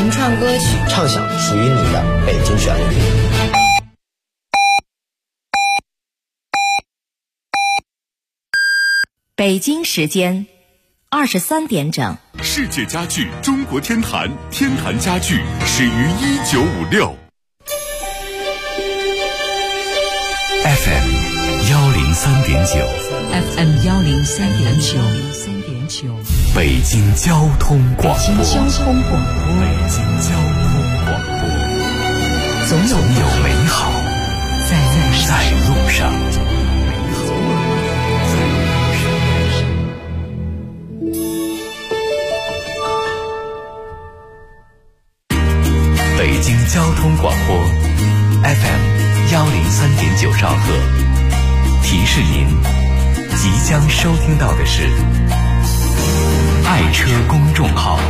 原创歌曲， 畅想属于你的北京旋律。 北京时间23点整。 世界家具中国天坛，天坛家具始于1956。FM 103.9 FM 103.9， 北京交通广播。 北京交通广播，总有美好在路上。北京交通广播 FM 103.9兆赫，提示您即将收听到的是爱车公众号。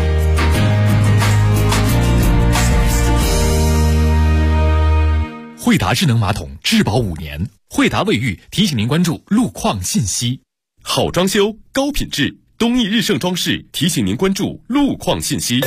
惠达智能马桶质保5年，惠达卫浴提醒您关注路况信息。好装修高品质，东义日盛装饰提醒您关注路况信息。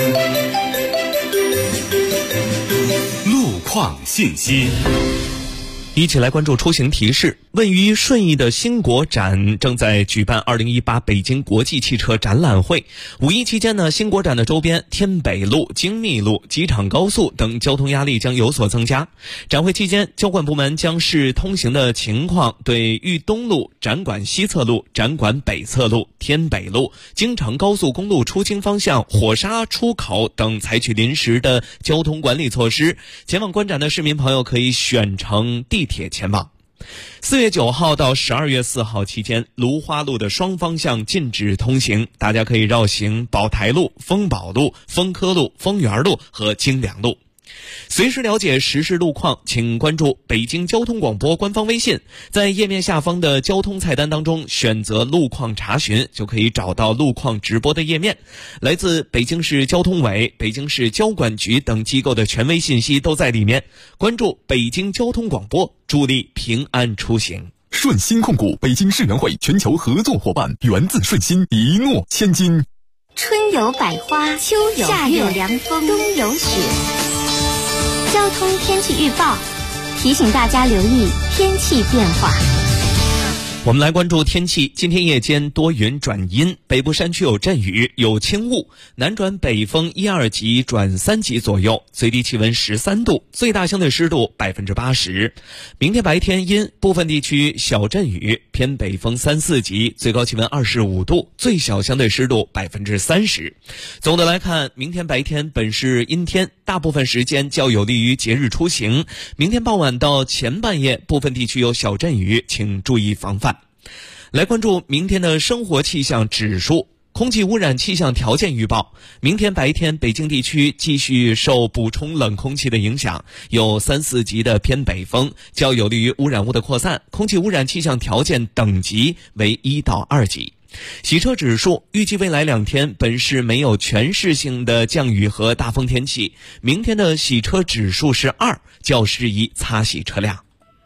路况信息， 一起来关注出行提示。位于顺义的新国展正在举办2018北京国际汽车展览会。五一期间呢，新国展的周边天北路、京密路、机场高速等交通压力将有所增加。展会期间，交管部门将视通行的情况，对豫东路、展馆西侧路、展馆北侧路、天北路、京承高速公路出京方向火沙出口等采取临时的交通管理措施。前往观展的市民朋友可以选乘地铁前往。4月9号到12月4号期间，芦花路的双方向禁止通行，大家可以绕行宝台路、丰宝路、丰科路、丰源路和京良路。随时了解实时路况，请关注北京交通广播官方微信，在页面下方的交通菜单当中选择路况查询，就可以找到路况直播的页面。来自北京市交通委、北京市交管局等机构的权威信息都在里面。关注北京交通广播，助力平安出行。 顺心控股北京世能会全球合作伙伴，源自顺心，一诺千金。 春有百花，秋有月，夏有凉风，冬有雪。交通天气预报提醒大家留意天气变化。 我们来关注天气。今天夜间多云转阴，北部山区有阵雨，有轻雾，南转北风1、2级转3级左右，最低气温13度，最大相对湿度80%。明天白天阴，部分地区小阵雨，偏北风3、4级，最高气温25度，最小相对湿度30%。总的来看，明天白天本是阴天，大部分时间较有利于节日出行。明天傍晚到前半夜，部分地区有小阵雨，请注意防范。来关注明天的生活气象指数。空气污染气象条件预报，明天白天北京地区继续受补充冷空气的影响，有3、4级的偏北风，较有利于污染物的扩散，空气污染气象条件等级为1到2级。洗车指数，预计未来2天本市没有全市性的降雨和大风天气，明天的洗车指数是2，较适宜擦洗车辆。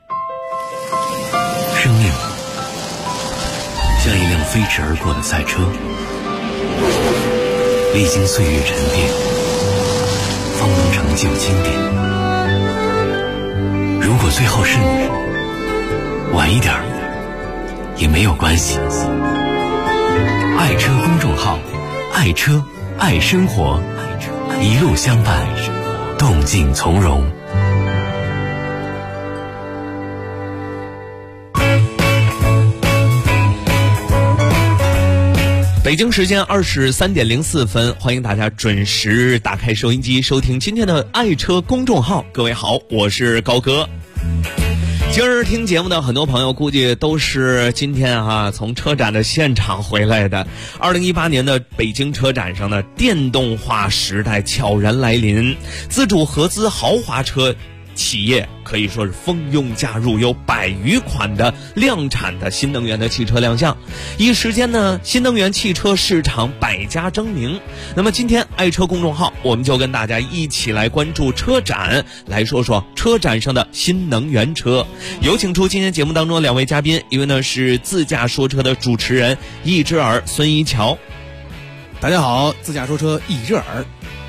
生命像一辆飞驰而过的赛车，历经岁月沉淀，方能成就经典。如果最后是你，晚一点也没有关系。爱车公众号，爱车爱生活，一路相伴，动静从容。 北京时间23点04分，欢迎大家准时打开收音机收听今天的爱车公众号。各位好，我是高哥。今儿听节目的很多朋友估计都是今天从车展的现场回来的。2018年的北京车展上的电动化时代悄然来临，自主合资豪华车企业可以说是蜂拥加入，有100余款的量产的新能源的汽车亮相。一时间呢，新能源汽车市场百家争鸣。那么今天爱车公众号，我们就跟大家一起来关注车展，来说说车展上的新能源车。有请出今天节目当中2位嘉宾，一位呢是自驾说车的主持人易之耳孙一桥。 大家好，自驾说车易之耳。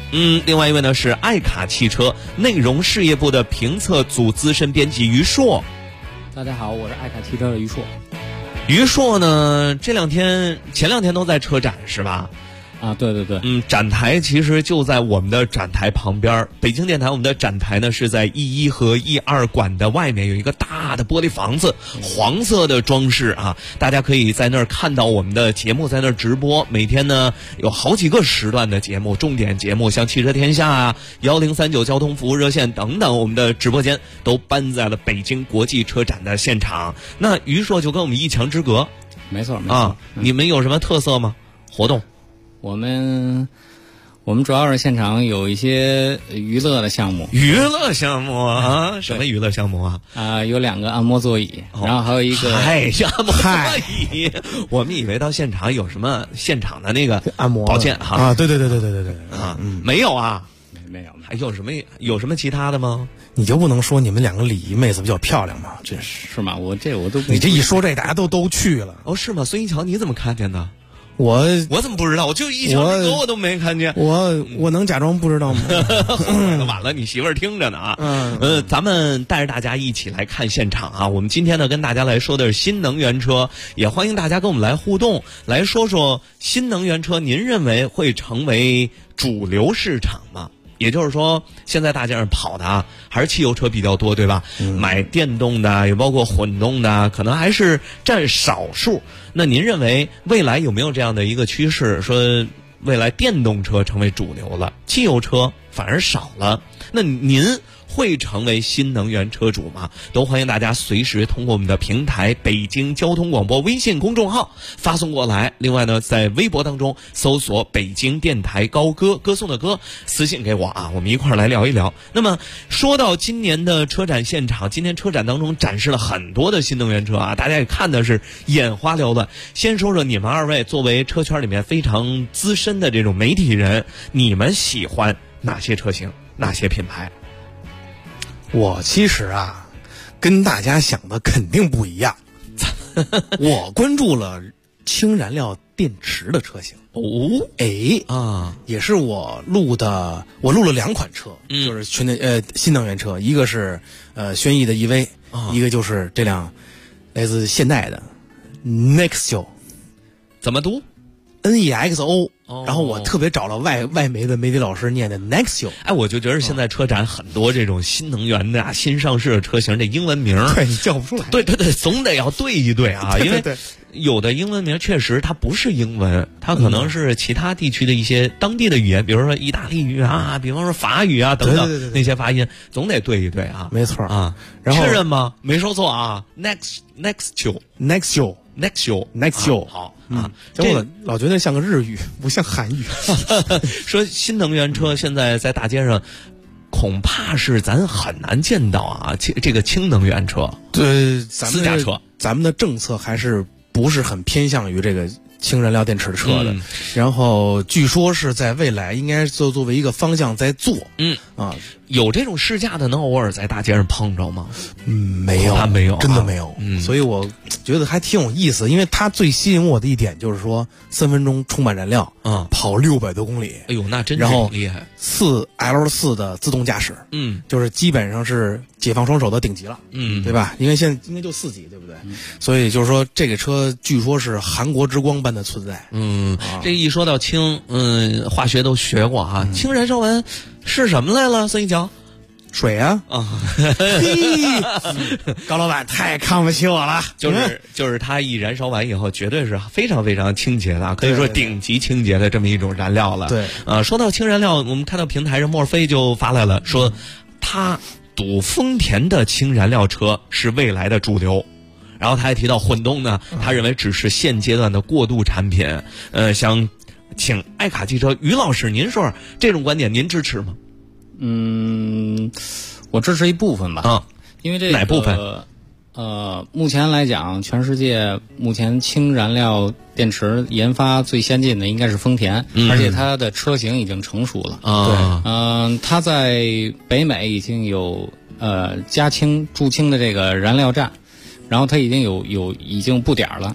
另外一位呢是爱卡汽车内容事业部的评测组资深编辑于硕。 大家好，我是爱卡汽车的于硕。 于硕呢，前两天都在车展是吧？ 啊，对对对， 展台其实就在我们的展台旁边。北京电台我们的展台呢是在E1和E2馆的外面有一个大的玻璃房子，黄色的装饰啊，大家可以在那儿看到我们的节目在那儿直播。每天呢有好几个时段的节目，重点节目像汽车天下啊、1039交通服务热线等等，我们的直播间都搬在了北京国际车展的现场。那于硕就跟我们一墙之隔。 没错没错啊，你们有什么特色吗？活动？ 我们主要是现场有一些娱乐的项目。 娱乐项目啊？什么娱乐项目啊？ 有2个按摩座椅，然后还有一个按摩座椅。我们以为到现场有什么现场的那个按摩保健哈啊？对啊，没有啊？ 没有。 还有什么其他的吗？ 你就不能说你们2个礼仪妹子比较漂亮吗？真是吗？我都你这一说这大家都去了。 哦，是吗？孙一桥你怎么看见的？ 我怎么不知道？我就一墙之隔我都没看见。 我能假装不知道吗？ 晚了，你媳妇儿听着呢啊。咱们带着大家一起来看现场啊。我们今天呢跟大家来说的是新能源车，也欢迎大家跟我们来互动，来说说新能源车您认为会成为主流市场吗？也就是说，现在大街上跑的啊，还是汽油车比较多，对吧？买电动的，也包括混动的，可能还是占少数。那您认为未来有没有这样的一个趋势，说未来电动车成为主流了，汽油车反而少了？那您会成为新能源车主吗？都欢迎大家随时通过我们的平台北京交通广播微信公众号发送过来。另外呢，在微博当中搜索北京电台高歌，歌颂的歌，私信给我啊，我们一块儿来聊一聊。那么说到今年的车展现场，今天车展当中展示了很多的新能源车啊，大家也看的是眼花缭乱。先说说你们2位作为车圈里面非常资深的这种媒体人，你们喜欢哪些车型，哪些品牌？ 我其实啊，跟大家想的肯定不一样。我关注了氢燃料电池的车型。也是我录了2款车，就是新能源车，一个是轩逸的 EV，一个就是这辆来自现代的 Nexo， 怎么读？ NEXO。然后我特别找了外媒的媒体老师念的 Nexo。 我就觉得现在车展很多这种新能源的新上市的车型，这英文名对你叫不出来。 对，总得要对一对啊，因为有的英文名确实它不是英文，它可能是其他地区的一些当地的语言，比如说意大利语啊，比方说法语啊等等，那些发音总得对一对啊。 没错啊， 然后确认吗？没说错啊。Nexo。好啊， 这老觉得像个日语，不像韩语。 说新能源车现在在大街上，恐怕是咱很难见到啊，这个氢能源车， 对， 私家车， 咱们的政策还是不是很偏向于这个氢燃料电池的车的。然后据说是在未来应该作为一个方向在做。 有这种试驾的能偶尔在大街上碰着吗？ 没有，真的没有。所以我觉得还挺有意思，因为它最吸引我的一点就是说3分钟充满燃料，跑600多公里。 哎呦，那真是厉害。 4L4 的自动驾驶，就是基本上是解放双手的顶级了，对吧？因为现在应该就4级，对不对？所以就是说这个车据说是韩国之光般的存在。 这一说到氢，化学都学过啊，氢燃烧完是什么来了？孙一桥， 水啊！高老板太看不起我了。 就是它一燃烧完以后，绝对是非常非常清洁的，可以说顶级清洁的这么一种燃料了。 对， 说到氢燃料，我们看到平台上墨菲就发来了，说他赌丰田的氢燃料车是未来的主流。然后他还提到混动呢，他认为只是现阶段的过渡产品。想请爱卡汽车于老师，您说这种观点您支持吗？ 我支持一部分吧。因为这个哪部分？ 目前来讲，全世界目前氢燃料电池研发最先进的应该是丰田，而且它的车型已经成熟了。对，它在北美已经有加氢驻氢的这个燃料站，然后它已经有布点了。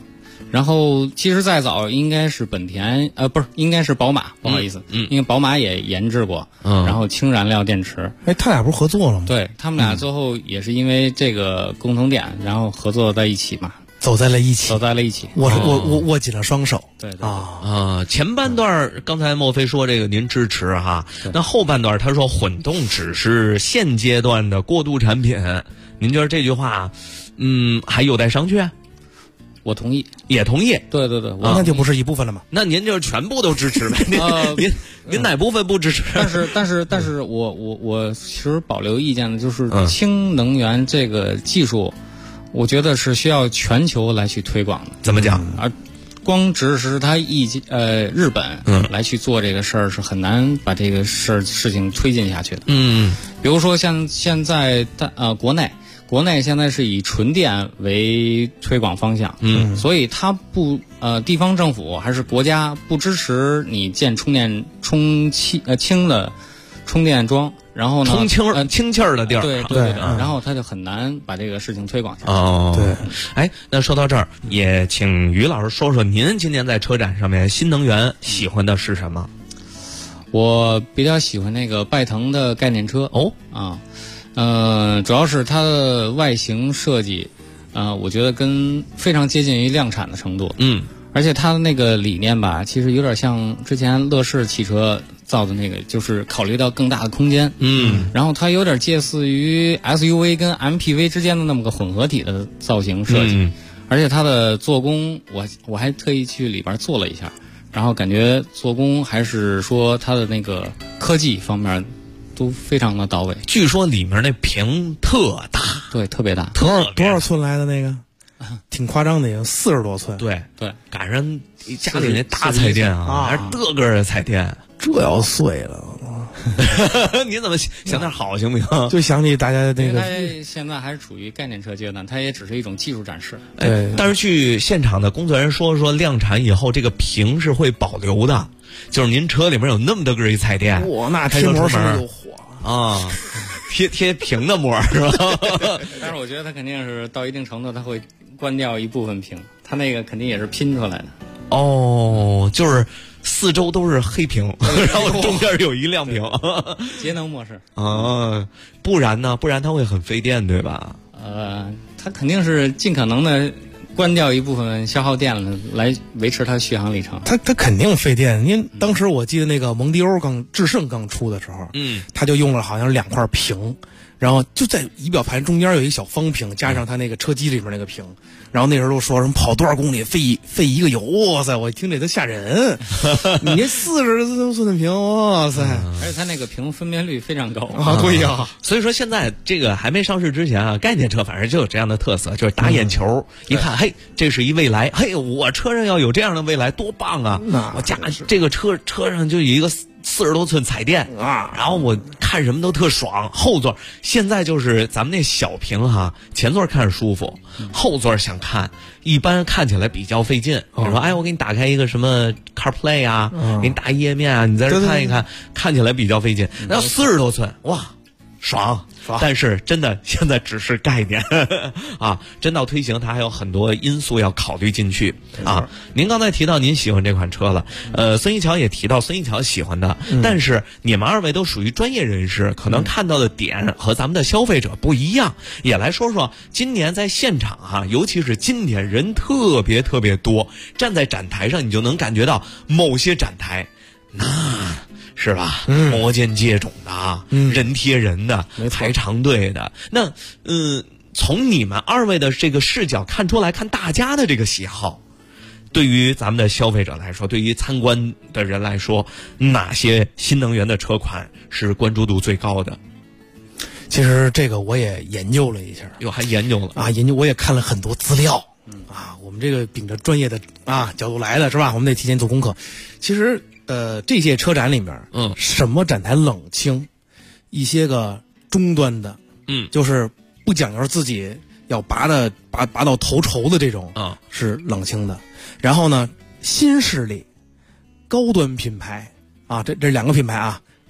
然后其实再早应该是本田，不是，应该是宝马，不好意思，因为宝马也研制过，然后氢燃料电池， 他俩不是合作了吗？ 对，他们俩最后也是因为这个共同点，然后合作在一起嘛。 走在了一起，握紧了双手。 对前半段刚才莫非说这个您支持哈，那后半段他说混动只是现阶段的过渡产品，您觉得这句话，还有待商榷？ 我同意， 也同意。 对， 那就不是一部分了嘛？ 那您就是全部都支持呗？您哪部分不支持？ 但是我其实保留意见的就是氢能源这个技术。我觉得是需要全球来去推广的。 怎么讲？ 而光只是他日本来去做这个事儿是很难把这个事情推进下去的。比如说像现在国内现在是以纯电为推广方向，所以它地方政府还是国家不支持你建氢的充电桩。然后呢， 氢气儿的地儿， 对，然后他就很难把这个事情推广下去。 对，那说到这儿，也请于老师说说您今年在车展上面新能源喜欢的是什么？ 我比较喜欢那个拜腾的概念车主要是它的外形设计，我觉得非常接近于量产的程度。而且它的那个理念吧，其实有点像之前乐视汽车造的那个，就是考虑到更大的空间。然后它有点介似于 SUV 跟 MPV 之间的那么个混合体的造型设计。而且它的做工，我还特意去里边做了一下，然后感觉做工还是说它的那个科技方面都非常的到位。 据说里面那屏特大， 对，特别大。 多少寸来的那个？挺夸张的，有40多寸。 对，赶上家里那大彩电还是个个的彩电， 这要碎了。 你怎么想点好行不行？ 就想起大家那个， 它现在还是处于概念车阶段，它也只是一种技术展示。 但是据现场的工作人员说量产以后这个屏是会保留的，就是您车里面有那么多个一彩电， 那贴膜是不是就火啊？贴屏的膜是吧？ 但是我觉得它肯定是到一定程度，它会关掉一部分屏，它那个肯定也是拼出来的。 就是四周都是黑屏，然后中间有一亮屏， 节能模式。 不然呢？不然它会很费电，对吧？ 它肯定是尽可能的关掉一部分消耗电了，来维持它续航里程。 它肯定费电。因为当时我记得那个蒙迪欧致胜刚出的时候，它就用了好像2块屏，然后就在仪表盘中间有一个小方屏，加上它那个车机里面那个屏。然后那时候说什么跑多少公里费一个油，哇塞！我一听这都吓人。你这40多寸的屏，哇塞！ 而且它那个屏分辨率非常高对呀。 所以说现在这个还没上市之前概念车反正就有这样的特色，就是打眼球，一看，嘿，这是一未来，嘿，我车上要有这样的未来，多棒啊！我家这个车上就有一个40多寸彩电然后我看什么都特爽。后座现在就是咱们那小屏前座看着舒服，后座想看一般看起来比较费劲。你说我给你打开一个什么 CarPlay 给你打页面你在这看一看，看起来比较费劲。那40多寸，哇，爽！但是真的现在只是概念真到推行它还有很多因素要考虑进去您刚才提到您喜欢这款车了，孙一桥也提到孙一桥喜欢的，但是你们2位都属于专业人士，可能看到的点和咱们的消费者不一样。也来说说今年在现场尤其是今年人特别特别多，站在展台上你就能感觉到某些展台那是吧？摩肩接踵的，人贴人的，排长队的。那从你们2位的这个视角看出来，看大家的这个喜好，对于咱们的消费者来说，对于参观的人来说，哪些新能源的车款是关注度最高的？ 其实这个我也研究了一下， 还研究了研究我也看了很多资料我们这个秉着专业的角度来的是吧？我们得提前做功课。其实这些车展里面，什么展台冷清，一些个中端的，就是不讲究自己要拔到头筹的这种，是冷清的。然后呢，新势力、高端品牌这2个品牌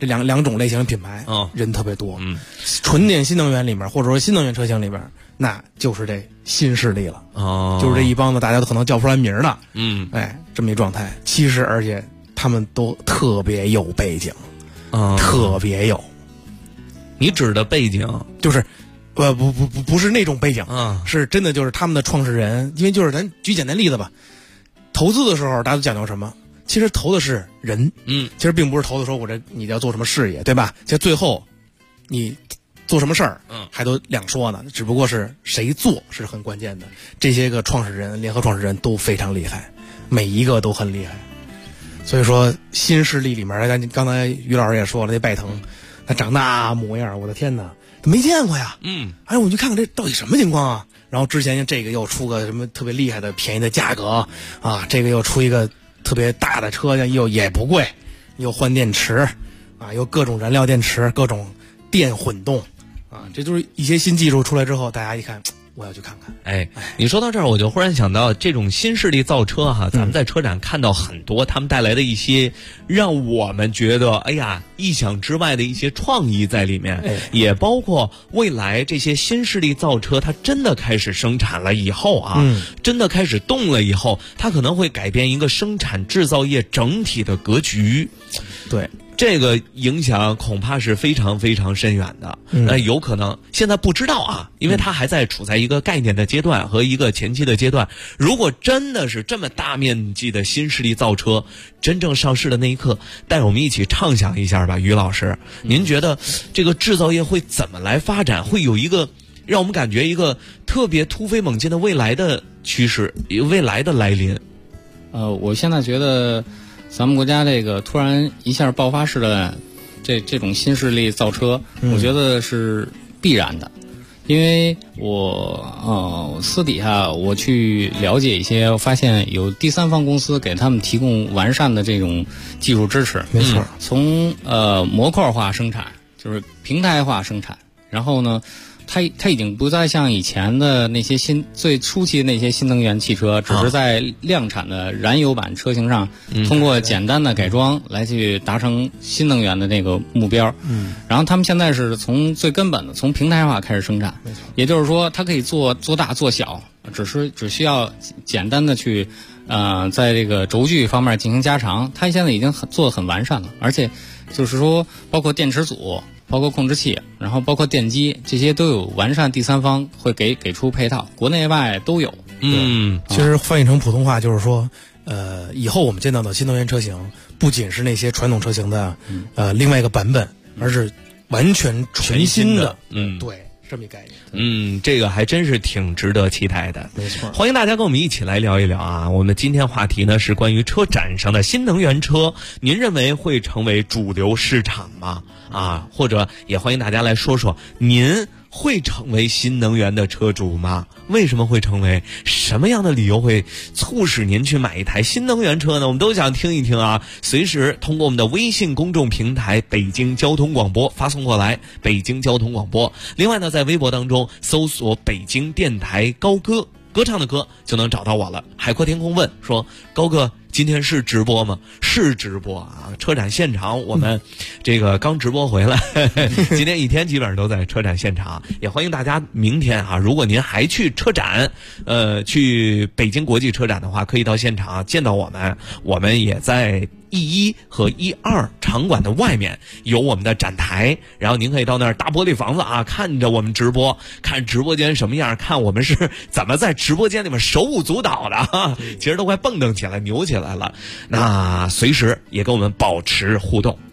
这两种类型的品牌，人特别多。纯电新能源里面，或者说新能源车型里边，那就是这新势力了。就是这一帮子大家都可能叫不出来名的，这么一状态。其实而且他们都特别有背景，特别有。 你指的背景就是。不是那种背景，是真的就是他们的创始人，因为就是咱举简单例子吧，投资的时候大家都讲究什么？其实投的是人，其实并不是投的说你要做什么事业，对吧？其实最后你做什么事儿，还都两说呢，只不过是谁做是很关键的。这些个创始人，联合创始人都非常厉害，每一个都很厉害。所以说新势力里面，刚才于老师也说了，那拜腾，他长那模样，我的天哪！没见过呀，哎，我去看看这到底什么情况啊？然后之前这个又出个什么特别厉害的便宜的价格啊，这个又出一个特别大的车，又也不贵，又换电池啊，又各种燃料电池，各种电混动啊，这就是一些新技术出来之后，大家一看，我要去看看。 你说到这儿，我就忽然想到，这种新势力造车咱们在车展看到很多他们带来的一些让我们觉得哎呀意想之外的一些创意在里面，也包括未来这些新势力造车它真的开始生产了以后真的开始动了以后，它可能会改变一个生产制造业整体的格局。 对， 这个影响恐怕是非常非常深远的。有可能现在不知道因为它还在处在一个概念的阶段和一个前期的阶段。如果真的是这么大面积的新势力造车真正上市的那一刻，带我们一起畅想一下吧，于老师，您觉得这个制造业会怎么来发展？会有一个让我们感觉一个特别突飞猛进的未来的趋势，未来的来临？ 我现在觉得咱们国家这个突然一下爆发式的这种新势力造车，我觉得是必然的，因为我私底下我去了解一些，我发现有第三方公司给他们提供完善的这种技术支持。 没错， 从模块化生产，就是平台化生产，然后呢，它已经不再像以前的那些最初期的那些新能源汽车，只是在量产的燃油版车型上，通过简单的改装来去达成新能源的那个目标。然后他们现在是从最根本的，从平台化开始生产。 没错， 也就是说，它可以做大做小，只需要简单的去在这个轴距方面进行加长。它现在已经做得很完善了，而且就是说，包括电池组，包括控制器，然后包括电机，这些都有完善第三方会给出配套，国内外都有。 其实翻译成普通话就是说，以后我们见到的新能源车型不仅是那些传统车型的另外一个版本，而是完全全新的。对，这么一概念。 这个还真是挺值得期待的。 没错， 欢迎大家跟我们一起来聊一聊我们今天话题呢是关于车展上的新能源车，您认为会成为主流市场吗？或者也欢迎大家来说说您会成为新能源的车主吗？为什么会成为？什么样的理由会促使您去买一台新能源车呢？我们都想听一听随时通过我们的微信公众平台北京交通广播发送过来，北京交通广播。另外呢，在微博当中搜索北京电台高歌，歌唱的歌就能找到我了。海阔天空问说，高哥今天是直播吗？是直播车展现场我们这个刚直播回来今天一天基本上都在车展现场。也欢迎大家明天如果您还去车展去北京国际车展的话，可以到现场见到我们也在E1和E2场馆的外面有我们的展台，然后您可以到那儿大玻璃房子看着我们直播，看直播间什么样，看我们是怎么在直播间里面手舞足蹈的其实都快蹦跶起来扭起来了。那随时也跟我们保持互动。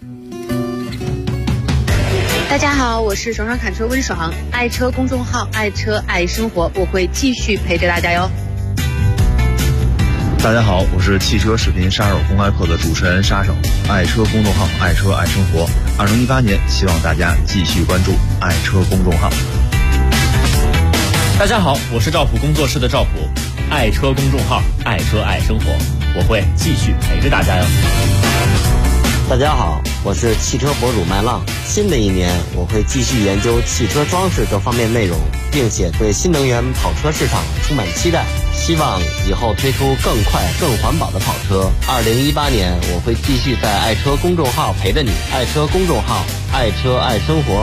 大家好，我是爽爽侃车温爽，爱车公众号爱车爱生活，我会继续陪着大家哟。 大家好，我是汽车视频杀手公开课的主持人杀手，爱车公众号爱车爱生活。2018年希望大家继续关注爱车公众号。 大家好，我是赵普工作室的赵普，爱车公众号爱车爱生活，我会继续陪着大家哟。 大家好，我是汽车博主麦浪，新的一年我会继续研究汽车装饰这方面内容，并且对新能源跑车市场充满期待。 希望以后推出更快、更环保的跑车。2018年，我会继续在爱车公众号陪着你。爱车公众号，爱车爱生活。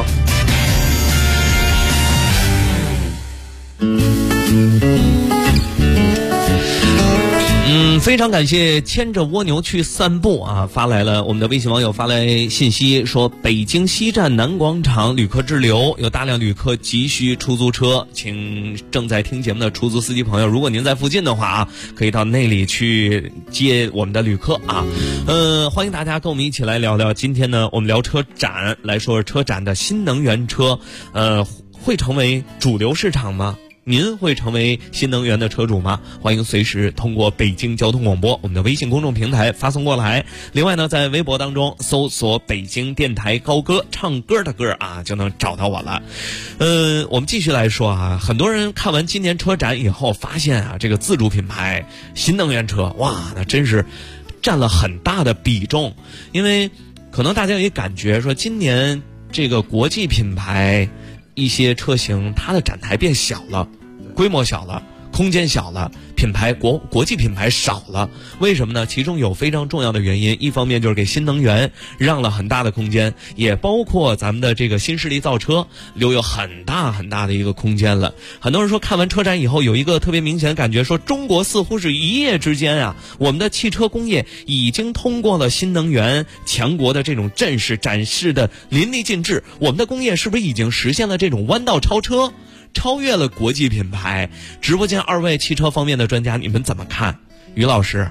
非常感谢牵着蜗牛去散步啊！我们的微信网友发来信息说，北京西站南广场旅客滞留，有大量旅客急需出租车，请正在听节目的出租司机朋友，如果您在附近的话啊，可以到那里去接我们的旅客啊。欢迎大家跟我们一起来聊聊。今天呢，我们聊车展，来说车展的新能源车，会成为主流市场吗？您会成为新能源的车主吗？欢迎随时通过北京交通广播我们的微信公众平台发送过来。另外呢，在微博当中搜索北京电台高歌，唱歌的歌啊，就能找到我了。我们继续来说啊，很多人看完今年车展以后发现啊，这个自主品牌新能源车，哇，那真是占了很大的比重。因为可能大家也感觉说，今年这个国际品牌一些车型它的展台变小了，规模小了，空间小了，品牌国际品牌少了。为什么呢？其中有非常重要的原因，一方面就是给新能源让了很大的空间，也包括咱们的这个新势力造车留有很大很大的一个空间了。很多人说看完车展以后有一个特别明显的感觉，说中国似乎是一夜之间啊，我们的汽车工业已经通过了新能源强国的这种阵势展示的淋漓尽致，我们的工业是不是已经实现了这种弯道超车，超越了国际品牌？直播间二位汽车方面的专家，你们怎么看？于老师。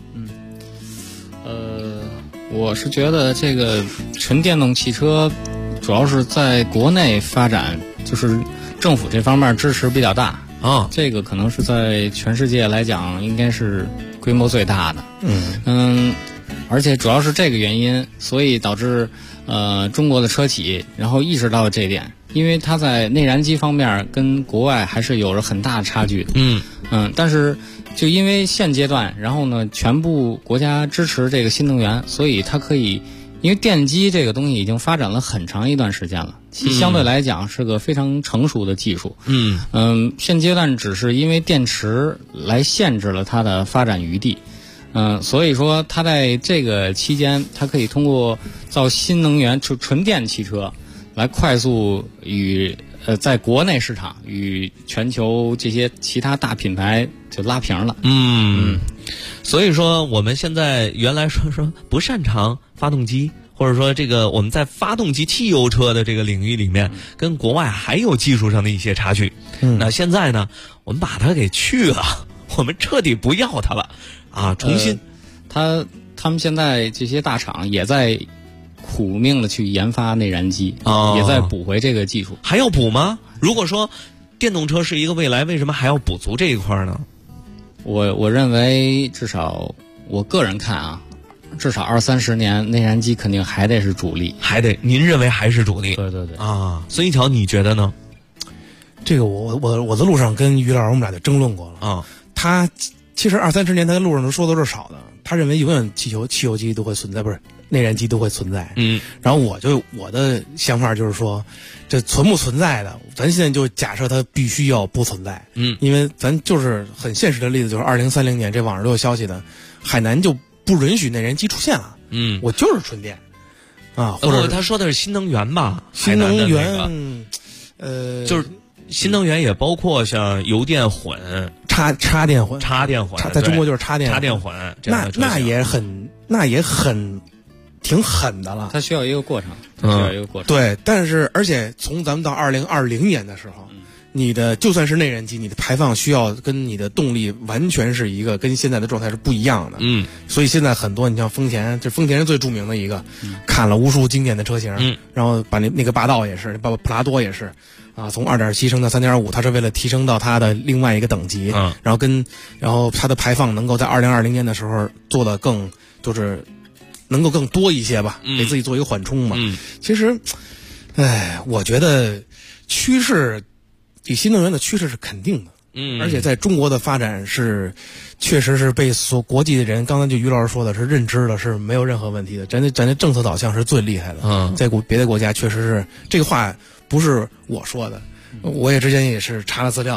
我是觉得这个纯电动汽车主要是在国内发展，就是政府这方面支持比较大啊，这个可能是在全世界来讲应该是规模最大的。而且主要是这个原因，所以导致中国的车企然后意识到了这一点，因为它在内燃机方面跟国外还是有着很大的差距的。但是就因为现阶段，然后呢，全部国家支持这个新能源，所以它可以，因为电机这个东西已经发展了很长一段时间了，其相对来讲是个非常成熟的技术。现阶段只是因为电池来限制了它的发展余地。所以说它在这个期间，它可以通过造新能源纯电汽车来快速与在国内市场与全球这些其他大品牌就拉平了。 所以说我们现在原来说不擅长发动机，或者说这个我们在发动机汽油车的这个领域里面跟国外还有技术上的一些差距。那现在呢，我们把它给去了，我们彻底不要它了啊！重新， 他们现在这些大厂也在苦命的去研发内燃机，也在补回这个技术。 还要补吗？如果说电动车是一个未来，为什么还要补足这一块呢？ 我认为至少我个人看啊，至少20-30年内燃机肯定还得是主力， 您认为还是主力？ 对啊。孙一桥，你觉得呢？ 这个我在路上跟于老师我们俩就争论过了啊。他其实20-30年他在路上都说的是少的，他认为永远汽油机都会存在，不是内燃机都会存在。然后我的想法就是说，这存不存在的，咱现在就假设它必须要不存在。因为咱就是很现实的例子，就是2030年这网上都有消息的，海南就不允许内燃机出现了。我就是纯电啊，或者他说的是新能源吧？ 新能源， 就是新能源也包括像油电混、 插电混，在中国就是插电混， 那也很挺狠的了。 它需要一个过程， 对，但是而且从咱们到2020年的时候，你的就算是内燃机，你的排放需要跟你的动力完全是一个跟现在的状态是不一样的。所以现在很多你像丰田，这丰田是最著名的一个，砍了无数经典的车型，然后把那个霸道也是，包括普拉多也是。从2.7升到3.5，它是为了提升到它的另外一个等级，然后它的排放能够在2020年的时候做的更就是能够更多一些吧，给自己做一个缓冲嘛。其实，我觉得趋势，以新能源的趋势是肯定的。而且在中国的发展确实是被国际的人，刚才就于老师说的是认知的，是没有任何问题的。咱的政策导向是最厉害的。在别的国家确实是这个话不是我说的，我也之前也是查了资料了。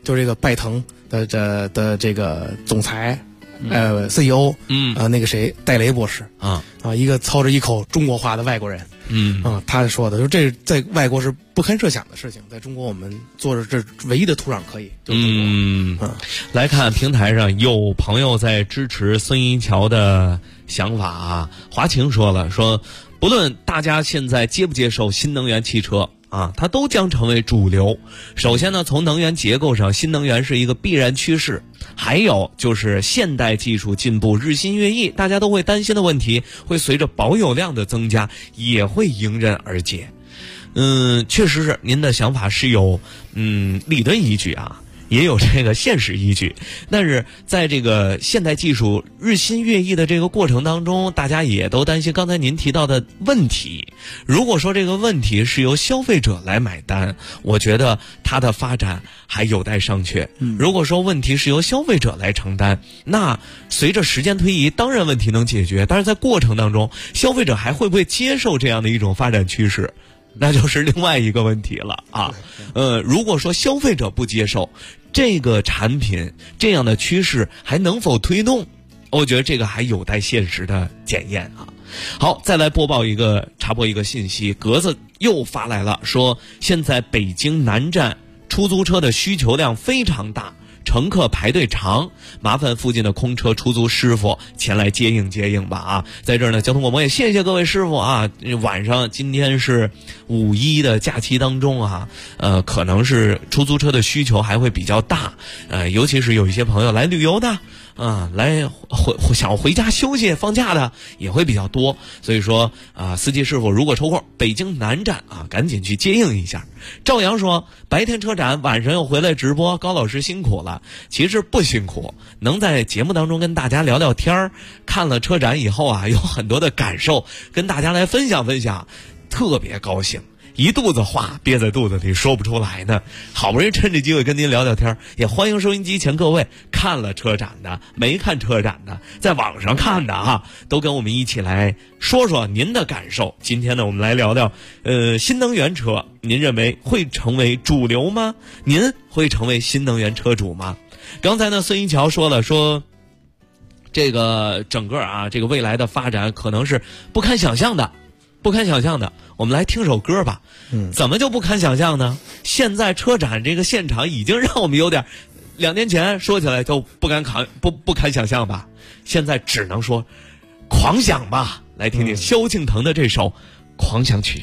就是这个拜腾的这个总裁。CEO， 那个谁，戴雷博士一个操着一口中国话的外国人，他说的，就这在外国是不堪设想的事情，在中国我们做着这唯一的土壤可以，就是来看平台上有朋友在支持孙一桥的想法啊，华晴说了，说不论大家现在接不接受新能源汽车。它都将成为主流。首先呢，从能源结构上，新能源是一个必然趋势。还有就是现代技术进步日新月异，大家都会担心的问题，会随着保有量的增加，也会迎刃而解。确实是您的想法是有理论依据啊。也有这个现实依据，但是在这个现代技术日新月异的这个过程当中，大家也都担心刚才您提到的问题。如果说这个问题是由消费者来买单，我觉得它的发展还有待商榷。如果说问题是由消费者来承担，那随着时间推移，当然问题能解决，但是在过程当中，消费者还会不会接受这样的一种发展趋势？那就是另外一个问题了啊。如果说消费者不接受这个产品，这样的趋势还能否推动？我觉得这个还有待现实的检验啊。好，再来插播一个信息，格子又发来了，说现在北京南站出租车的需求量非常大，乘客排队长，麻烦附近的空车出租师傅前来接应吧啊！在这儿呢，交通广播也谢谢各位师傅啊！晚上今天是5·1的假期当中啊，可能是出租车的需求还会比较大，尤其是有一些朋友来旅游的。来想回家休息放假的也会比较多，所以说司机师傅如果抽空，北京南站赶紧去接应一下。赵阳说，白天车展，晚上又回来直播，高老师辛苦了。其实不辛苦，能在节目当中跟大家聊聊天，看了车展以后有很多的感受，跟大家来分享，特别高兴。一肚子话憋在肚子里说不出来呢，好不容易趁这机会跟您聊聊天，也欢迎收音机前各位看了车展的、没看车展的、在网上看的都跟我们一起来说说您的感受。今天呢，我们来聊聊新能源车，您认为会成为主流吗？您会成为新能源车主吗？刚才呢，孙一桥说了，说这个整个这个未来的发展可能是不堪想象的。我们来听首歌吧。怎么就不堪想象呢？现在车展这个现场已经让我们有点，2年前说起来就不堪想象吧，现在只能说狂想吧。来听听萧敬腾的这首《狂想曲》。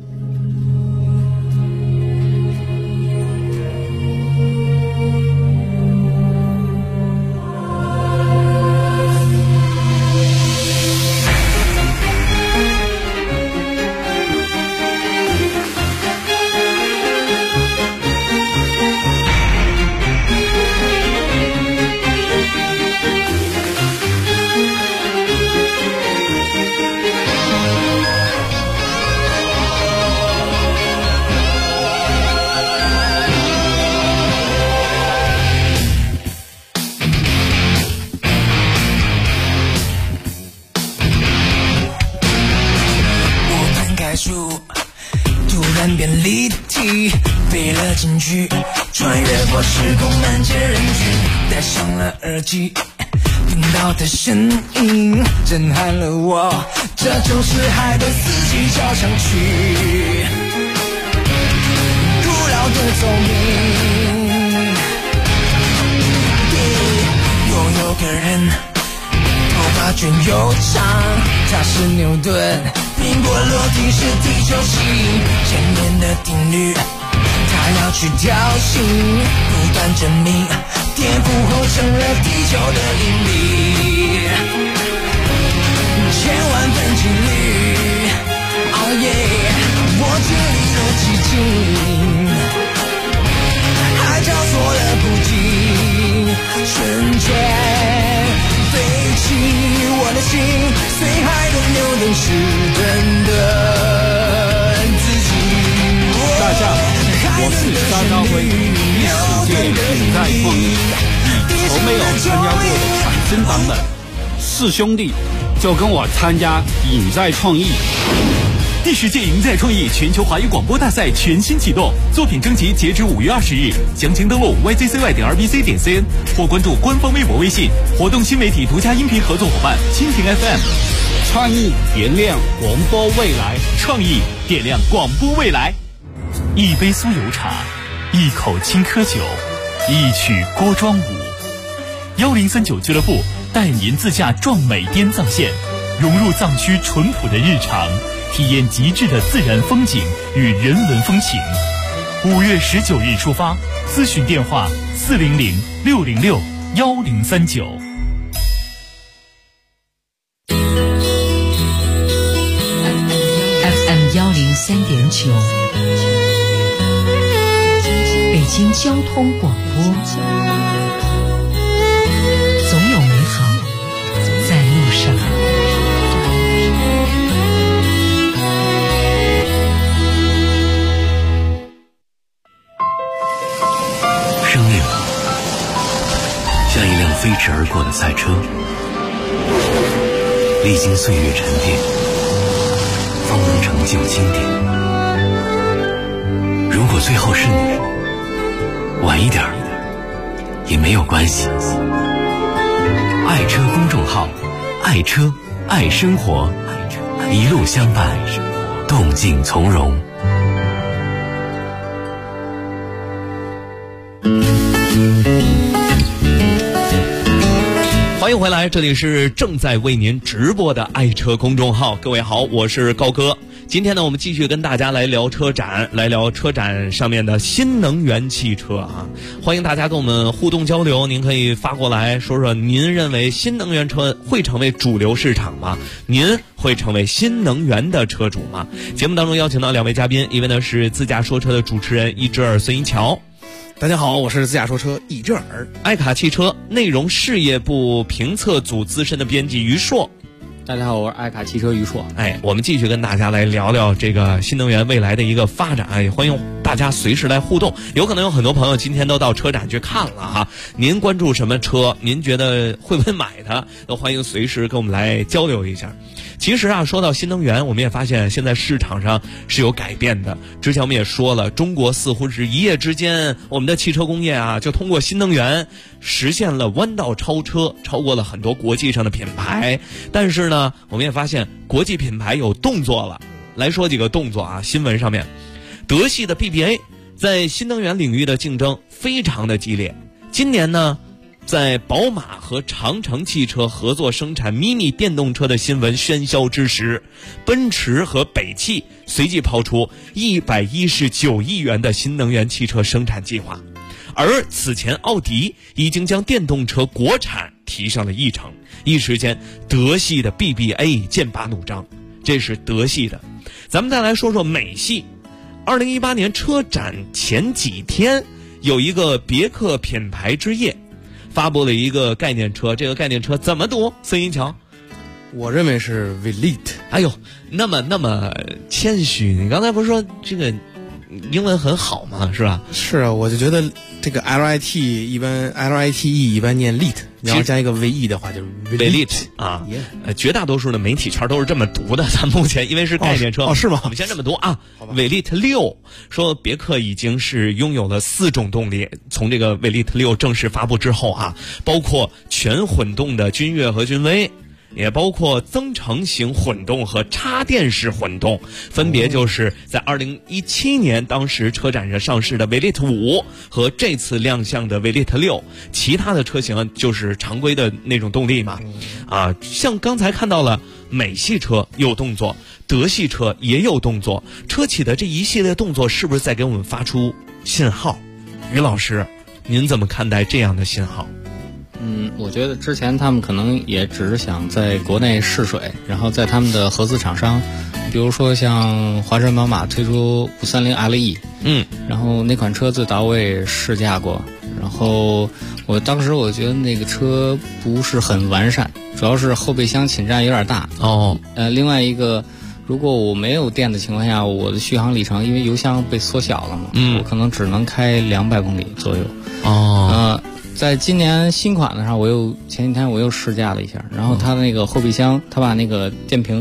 变立体，背了进去，穿越过时空，漫街人群，戴上了耳机，听到的声音震撼了我，这就是海的四季交响曲，古老的奏鸣。有个人头发卷又长，他是牛顿，苹果落地是地球吸引前面的定律，他要去挑衅，不断证明颠覆后成了地球的引力，1000万分几率，哦耶，我这里的寂静还交错了不尽，瞬间飞起我的心，随海的流动是等的自己。 大家好，我是沙高辉，世界比赛创意，从没有参加过的产生版本，是兄弟就跟我参加比赛创意。 第10届赢在创意全球华语广播大赛全新启动，作品征集截止5月20日，详情登录 yzcy.rbc.cn 或关注官方微博、微信。活动新媒体独家音频合作伙伴蜻蜓 FM。 创意点亮广播未来， 创意点亮广播未来。一杯酥油茶，一口青稞酒，一曲锅庄舞。1039俱乐部带您自驾壮美滇藏线，融入藏区淳朴的日常，体验极致的自然风景与人文风情。5月19日出发，咨询电话400-606-1039。 FM 103.9，北京交通广播，总有美好在路上。 生命像一辆飞驰而过的赛车，历经岁月沉淀，方能成就经典。如果最后是你，晚一点也没有关系。爱车公众号，爱车爱生活，一路相伴，动静从容。 欢迎回来，这里是正在为您直播的爱车公众号。各位好，我是高哥。今天呢，我们继续跟大家来聊车展，来聊车展上面的新能源汽车啊！欢迎大家跟我们互动交流，您可以发过来说说您认为新能源车会成为主流市场吗？您会成为新能源的车主吗？节目当中邀请到2位嘉宾，一位呢是自驾说车的主持人易之耳孙一桥。 大家好，我是自驾说车易之耳。 爱卡汽车内容事业部评测组资深的编辑于硕。 大家好，我是爱卡汽车于硕。 我们继续跟大家来聊聊这个新能源未来的一个发展，也欢迎大家随时来互动。有可能有很多朋友今天都到车展去看了哈，您关注什么车？您觉得会不会买它？都欢迎随时跟我们来交流一下。其实啊，说到新能源，我们也发现现在市场上是有改变的。之前我们也说了，中国似乎是一夜之间，我们的汽车工业啊，就通过新能源实现了弯道超车，超过了很多国际上的品牌。但是呢，我们也发现国际品牌有动作了。来说几个动作啊，新闻上面，德系的 BBA 在新能源领域的竞争非常的激烈。今年呢，在宝马和长城汽车合作生产 mini 电动车的新闻喧嚣之时，奔驰和北汽随即抛出119亿元的新能源汽车生产计划。而此前奥迪已经将电动车国产提上了议程，一时间德系的 BBA 剑拔弩张，这是德系的。咱们再来说说美系。2018年车展前几天，有一个别克品牌之夜发布了一个概念车，这个概念车怎么读？孙一桥， 我认为是 Velite。 哎呦，那么谦虚，你刚才不是说这个英文很好吗？是吧？ 是啊，我就觉得这个 LITE 一般念 lit， 你要加一个 VE 的话就是 Velite 啊。绝大多数的媒体圈都是这么读的。咱目前因为是概念车， 是吗？ 我们先这么读啊。Velite 6说别克已经是拥有了4种动力，从这个 Velite 6正式发布之后啊，包括全混动的君越和君威，也包括增程型混动和插电式混动，分别就是在2017年当时车展上上市的 Velite 5和这次亮相的 Velite 6，其他的车型就是常规的那种动力嘛。像刚才看到了美系车有动作，德系车也有动作，车企的这一系列动作是不是在给我们发出信号？于老师，您怎么看待这样的信号？ 我觉得之前他们可能也只是想在国内试水，然后在他们的合资厂商，比如说像华晨宝马推出530 LE， 然后那款车最早我也试驾过，然后当时我觉得那个车不是很完善，主要是后备箱倾占有点大。另外一个，如果我没有电的情况下，我的续航里程因为油箱被缩小了嘛，我可能只能开200公里左右。在今年新款的上，前几天我又试驾了一下，然后它那个后备箱，它把那个电瓶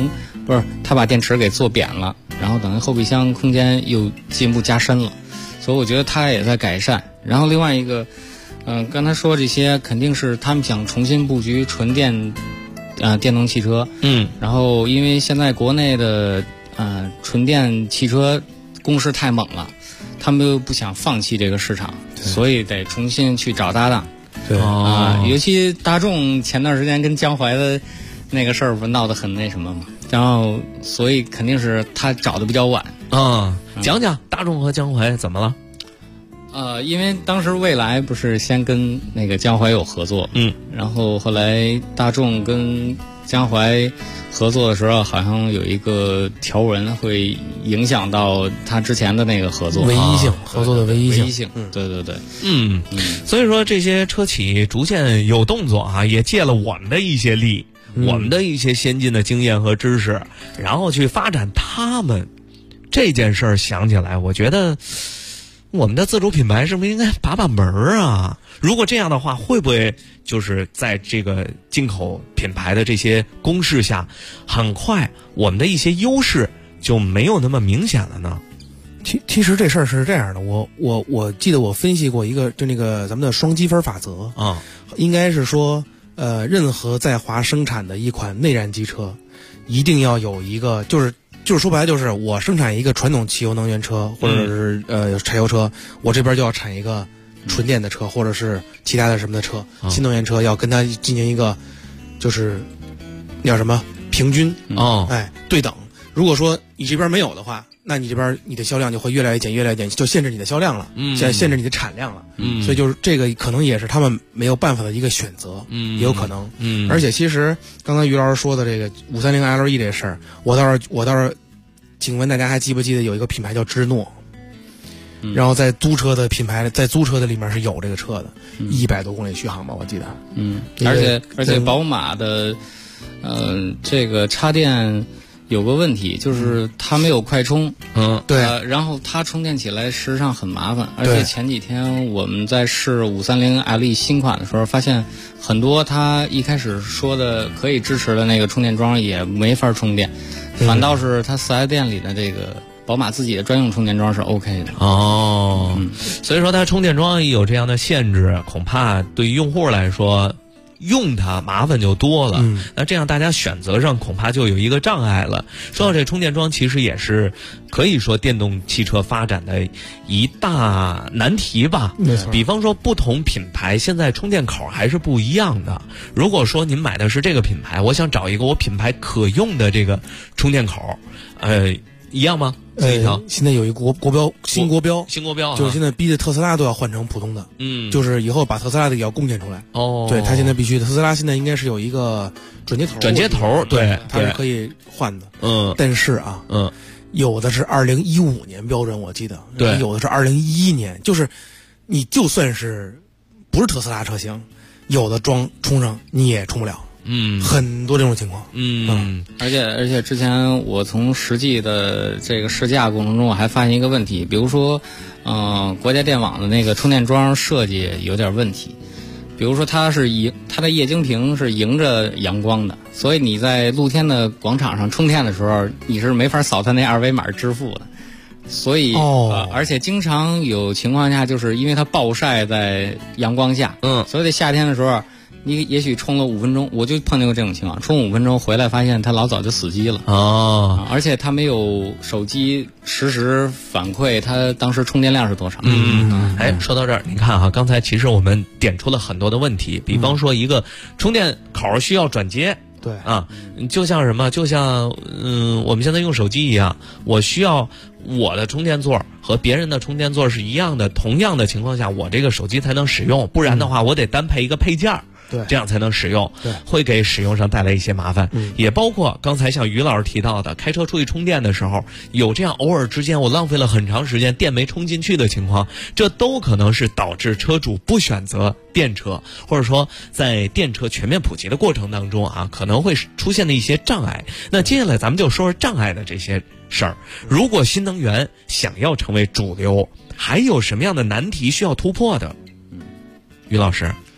不是他把电池给做扁了，然后等于后备箱空间又进一步加深了，所以我觉得他也在改善。然后另外一个，刚才说这些肯定是他们想重新布局纯电，电动汽车。然后因为现在国内的纯电汽车攻势太猛了，他们又不想放弃这个市场，所以得重新去找搭档。 对尤其大众前段时间跟江淮的那个事儿不闹得很那什么嘛，然后所以肯定是他找的比较晚。 讲讲大众和江淮怎么了？ 因为当时蔚来不是先跟那个江淮有合作，然后后来大众跟江淮合作的时候，好像有一个条文会影响到他之前的那个合作唯一性，合作的唯一性。对对对， 所以说这些车企逐渐有动作啊，也借了我们的一些力，我们的一些先进的经验和知识，然后去发展他们这件事儿。想起来，我觉得我们的自主品牌是不是应该把门啊？如果这样的话，会不会就是在这个进口品牌的这些攻势下，很快我们的一些优势就没有那么明显了呢？ 其实这事儿是这样的，我记得我分析过一个，就那个咱们的双积分法则啊，应该是说，任何在华生产的一款内燃机车，一定要有一个就是说白了就是我生产一个传统汽油能源车或者是柴油车，我这边就要产一个纯电的车或者是其他的什么的车，新能源车要跟它进行一个就是叫什么平均对等。如果说你这边没有的话，那你这边你的销量就会越来越减，就限制你的销量了，限制你的产量了。所以就是这个可能也是他们没有办法的一个选择，也有可能。而且其实刚才于老师说的这个530 LE 这事儿，我倒是，请问大家还记不记得有一个品牌叫芝诺？然后在租车的里面是有这个车的，100多公里续航吧，我记得。 而且宝马的这个插电有个问题，就是它没有快充。 对。 然后它充电起来实际上很麻烦，而且前几天我们在试530 LE 新款的时候，发现很多它一开始说的可以支持的那个充电桩也没法充电，反倒是它4S店里的这个宝马自己的专用充电桩是 OK 的。 所以说它充电桩有这样的限制，恐怕对于用户来说用它麻烦就多了。那这样大家选择上恐怕就有一个障碍了。说到这充电桩，其实也是可以说电动汽车发展的一大难题吧。比方说不同品牌现在充电口还是不一样的。如果说您买的是这个品牌，我想找一个我品牌可用的这个充电口，一样吗？ 现在有一个新国标，就是现在逼着特斯拉都要换成普通的，就是以后把特斯拉的也要贡献出来。对，它现在必须，特斯拉现在应该是有一个转接头，对，它是可以换的。但是啊，有的是2015年标准，我记得，对，有的是2011年，就是你就算是不是特斯拉车型，有的充上你也充不了。很多这种情况。 而且之前我从实际的这个试驾过程中，我还发现一个问题，比如说，国家电网的那个充电桩设计有点问题，比如说它的液晶屏是迎着阳光的，所以你在露天的广场上充电的时候，你是没法扫它那2维码支付的。所以而且经常有情况下，就是因为它暴晒在阳光下，所以在夏天的时候，你也许充了5分钟，我就碰见过这种情况，充5分钟回来发现它老早就死机了。而且它没有手机实时反馈它当时充电量是多少。 说到这儿，你看哈，刚才其实我们点出了很多的问题，比方说一个充电口需要转接。 对啊，就像什么，就像我们现在用手机一样，我需要我的充电座和别人的充电座是一样的，同样的情况下，我这个手机才能使用，不然的话，我得单配一个配件。 对， 这样才能使用， 对， 会给使用上带来一些麻烦。也包括刚才像于老师提到的，开车出去充电的时候，有这样偶尔之间我浪费了很长时间，电没充进去的情况，这都可能是导致车主不选择电车，或者说在电车全面普及的过程当中啊，可能会出现的一些障碍。那接下来咱们就说说障碍的这些事儿。如果新能源想要成为主流，还有什么样的难题需要突破的？于老师。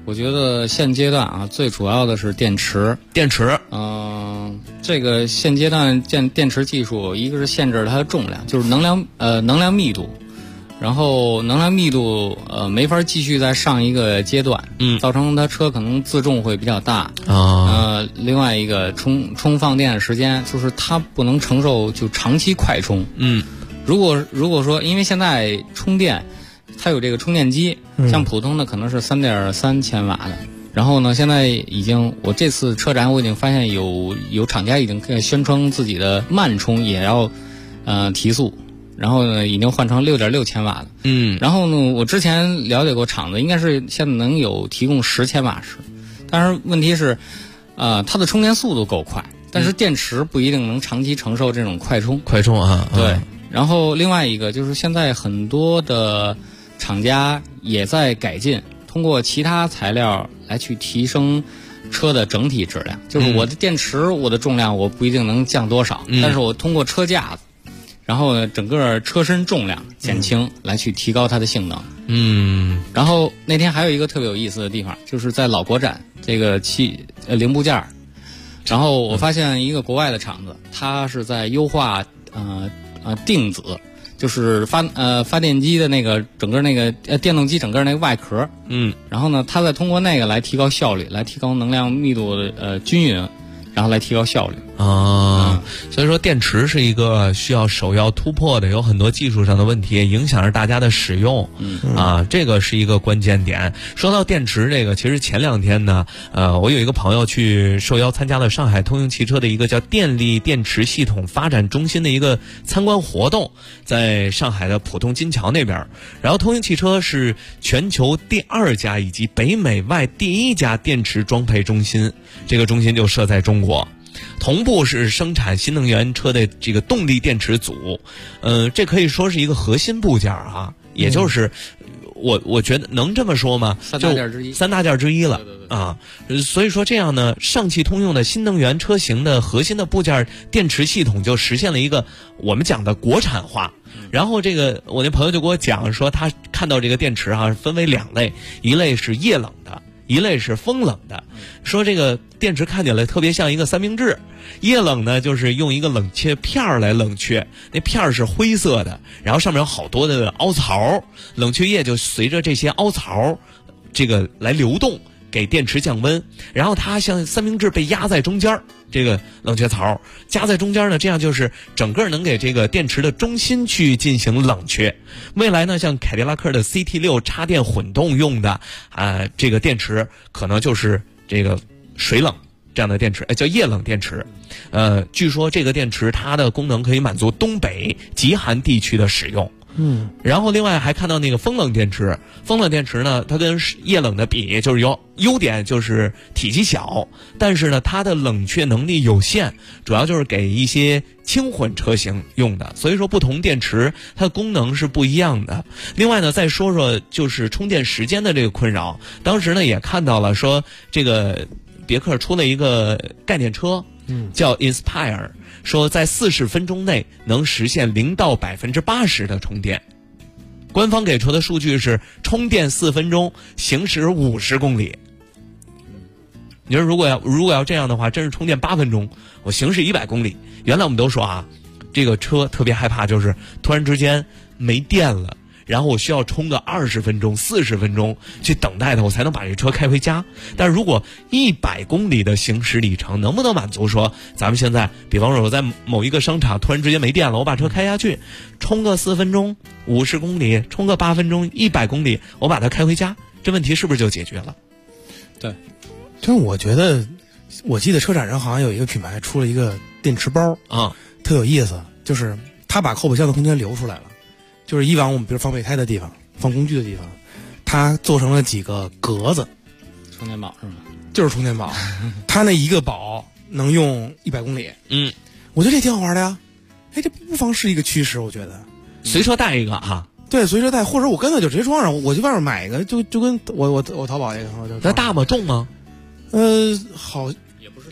我觉得现阶段啊，最主要的是电池。这个现阶段电池技术，一个是限制它的重量，就是能量密度，然后能量密度没法继续再上一个阶段，造成它车可能自重会比较大另外一个充放电的时间，就是它不能承受就长期快充。如果说因为现在充电它有这个充电机，像普通的可能是3.3千瓦的，然后呢现在我这次车展我已经发现有厂家已经宣称自己的慢充也要提速，然后呢已经换成6.6千瓦的。然后呢我之前了解过厂子应该是现在能有提供10千瓦时，但是问题是它的充电速度够快，但是电池不一定能长期承受这种快充啊。 对。然后另外一个就是现在很多的厂家也在改进，通过其他材料来去提升车的整体质量。就是我的电池，我的重量我不一定能降多少，但是我通过车架子，然后整个车身重量减轻，来去提高它的性能。然后那天还有一个特别有意思的地方，就是在老国展这个零部件，然后我发现一个国外的厂子，它是在优化定子。就是发电机的那个整个那个电动机整个那个外壳，然后呢，它再通过那个来提高效率，来提高能量密度的均匀，然后来提高效率。 所以说电池是一个需要首要突破的，有很多技术上的问题影响着大家的使用。这个是一个关键点。说到电池这个，其实前2天呢，我有一个朋友去受邀参加了上海通用汽车的一个叫电力电池系统发展中心的一个参观活动，在上海的浦东金桥那边。然后通用汽车是全球第2家以及北美外第1家电池装配中心，这个中心就设在中国。同步是生产新能源车的这个动力电池组，这可以说是一个核心部件啊，也就是我觉得能这么说吗？ 三大件之一了。所以说这样呢，上汽通用的新能源车型的核心的部件电池系统就实现了一个我们讲的国产化。然后我那朋友就给我讲说，他看到这个电池分为2类，一类是液冷的，一类是风冷的。说这个电池看起来特别像一个三明治，液冷呢就是用一个冷却片来冷却，那片是灰色的，然后上面有好多的凹槽，冷却液就随着这些凹槽这个来流动，给电池降温。然后它像三明治被压在中间，这个冷却槽夹在中间呢，这样就是整个能给这个电池的中心去进行冷却。未来呢，像凯迪拉克的 CT6 插电混动用的这个电池可能就是这个水冷这样的电池，叫液冷电池。据说这个电池它的功能可以满足东北极寒地区的使用。然后另外还看到那个风冷电池，风冷电池呢，它跟液冷的比，就是有优点就是体积小，但是呢它的冷却能力有限，主要就是给一些轻混车型用的，所以说不同电池它的功能是不一样的。另外呢，再说说就是充电时间的这个困扰，当时呢也看到了说这个别克出了一个概念车，叫 Inspire， 说在40分钟内能实现0到80%的充电。官方给出的数据是充电4分钟，行驶50公里。你说如果要这样的话，真是充电8分钟，我行驶100公里。原来我们都说这个车特别害怕，就是突然之间没电了，然后我需要充个20分钟、40分钟去等待它，我才能把这车开回家。但是如果100公里的行驶里程，能不能满足说咱们现在，比方说我在某一个商场突然之间没电了，我把车开下去，充个4分钟50公里，充个8分钟100公里，我把它开回家，这问题是不是就解决了？ 对，但是我觉得，我记得车展上好像有一个品牌出了一个电池包特有意思，就是它把后备箱的空间留出来了。就是以往我们比如放备胎的地方、放工具的地方，它做成了几个格子， 充电宝是吗？ 就是充电宝，它那一个宝能用100公里。我觉得这挺好玩的呀。这不妨是一个趋势，我觉得。 随车带一个对，随车带，或者我干脆就直接装上，我去外面买一个，就跟我淘宝一个。 那大吗？重吗？ 好， 也不是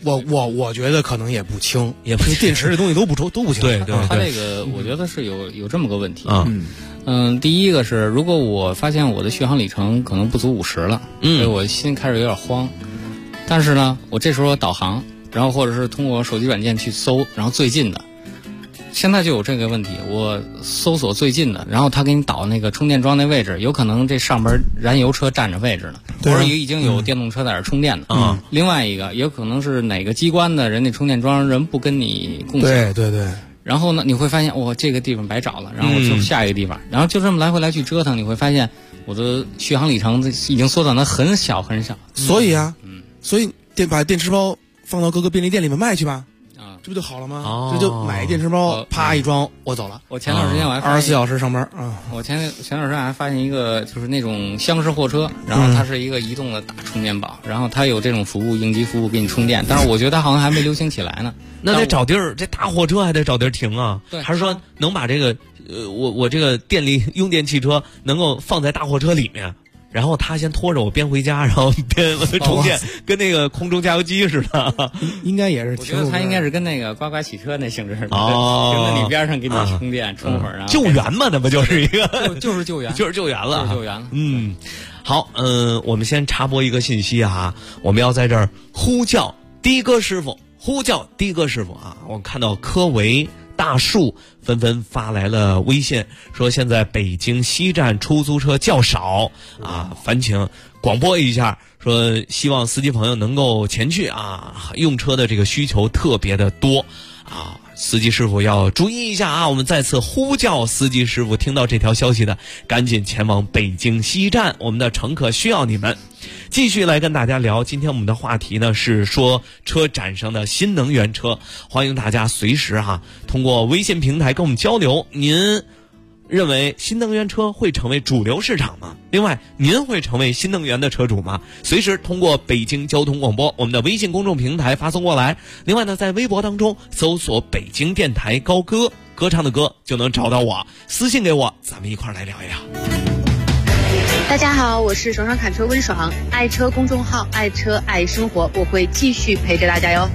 我觉得可能也不轻，也不电池这东西都不轻。 对， 它这个我觉得是有这么个问题啊。第一个是，如果我发现我的续航里程可能不足50了，所以我心开始有点慌。但是呢，我这时候导航，然后或者是通过手机软件去搜，然后最近的。现在就有这个问题，我搜索最近的，然后他给你导那个充电桩那位置，有可能这上边燃油车占着位置呢，或者已经有电动车在这充电的。另外一个也有可能是哪个机关的人家充电桩人不跟你共享。 对。 然后呢，你会发现这个地方白找了，然后就下一个地方，然后就这么来回来去折腾，你会发现我的续航里程已经缩短的很小很小。 所以所以把电池包放到各个便利店里面卖去吧。这不就好了吗？这就买电池包，啪一装，我走了。 我前段时间我还 24小时上班啊。 我前段时间还发现一个，就是那种厢式货车，然后它是一个移动的大充电宝，然后它有这种服务，应急服务给你充电。但是我觉得它好像还没流行起来呢。 那得找地儿，这大货车还得找地儿停啊。 对， 还是说能把这个我这个用电汽车能够放在大货车里面？然后他先拖着我边回家，然后边充电，跟那个空中加油机似的。 应该也是， 我觉得他应该是跟那个呱呱汽车那性质似的，停在你边上给你充电，充会儿，然后救援嘛，那不就是一个， 就是救援， 就是救援了， 就是救援了。 好，我们先插播一个信息啊，我们要在这儿呼叫的哥师傅啊！我看到科维、大树纷纷发来了微信，说现在北京西站出租车较少啊，烦请广播一下，说希望司机朋友能够前去啊，用车的这个需求特别的多啊。司机师傅要注意一下啊！我们再次呼叫司机师傅，听到这条消息的赶紧前往北京西站，我们的乘客需要你们。继续来跟大家聊，今天我们的话题呢是说车展上的新能源车，欢迎大家随时通过微信平台跟我们交流。您认为新能源车会成为主流市场吗？另外，您会成为新能源的车主吗？随时通过北京交通广播我们的微信公众平台发送过来。另外呢，在微博当中搜索北京电台高歌，歌唱的歌就能找到我，私信给我，咱们一块儿来聊一聊。 大家好，我是爽爽侃车温爽，爱车公众号爱车爱生活，我会继续陪着大家哟。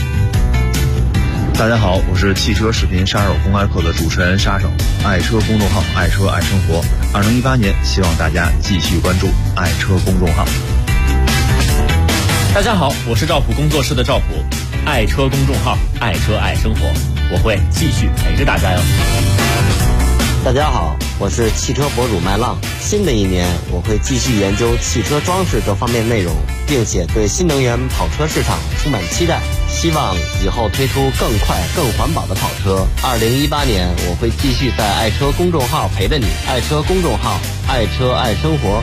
大家好，我是汽车视频杀手公开课的主持人杀手，爱车公众号爱车爱生活。2018年，希望大家继续关注爱车公众号。 大家好，我是赵普工作室的赵普，爱车公众号爱车爱生活，我会继续陪着大家哟。 大家好，我是汽车博主麦浪。新的一年，我会继续研究汽车装饰各方面内容，并且对新能源跑车市场充满期待，希望以后推出更快更环保的跑车。2018年，我会继续在爱车公众号陪着你，爱车公众号爱车爱生活。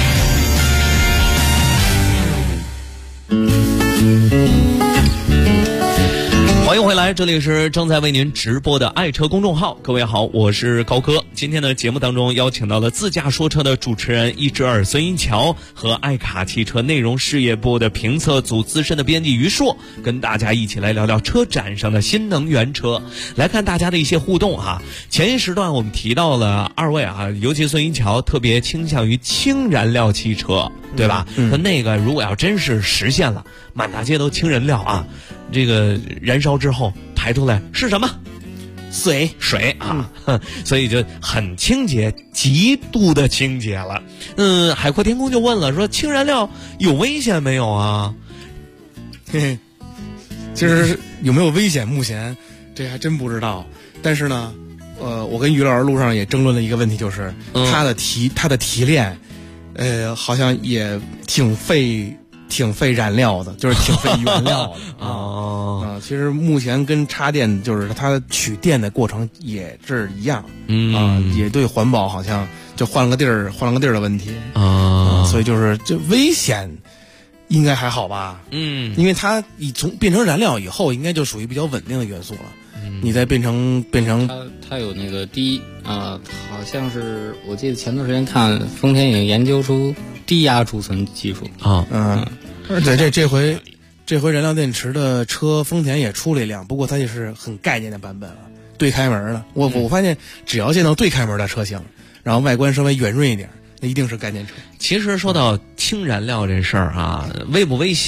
欢迎回来，这里是正在为您直播的爱车公众号。各位好，我是高哥。今天的节目当中邀请到了自驾说车的主持人一只耳孙一桥和爱卡汽车内容事业部的评测组资深的编辑于硕，跟大家一起来聊聊车展上的新能源车。来看大家的一些互动啊。前一时段我们提到了二位啊，尤其孙一桥特别倾向于氢燃料汽车，对吧？那个如果要真是实现了，满大街都氢燃料啊，这个燃烧之后排出来是什么？水啊，所以就很清洁，极度的清洁了。海阔天空就问了，说氢燃料有危险没有啊？ 其实有没有危险，目前这还真不知道。但是呢，我跟于老师路上也争论了一个问题，就是它的提炼，好像也挺费燃料的，就是挺费原料的其实目前跟插电就是它取电的过程也是一样，也对环保好像就换了个地儿的问题所以就是这危险应该还好吧，因为它从变成燃料以后，应该就属于比较稳定的元素了。你再变成它有那个好像是我记得前段时间看丰田已经研究出低压储存技术对，这回燃料电池的车丰田也出了一辆，不过它也是很概念的版本了，对开门的。我发现只要见到对开门的车型，然后外观稍微圆润一点，那一定是概念车。 其实说到氢燃料这事儿啊，危不危险？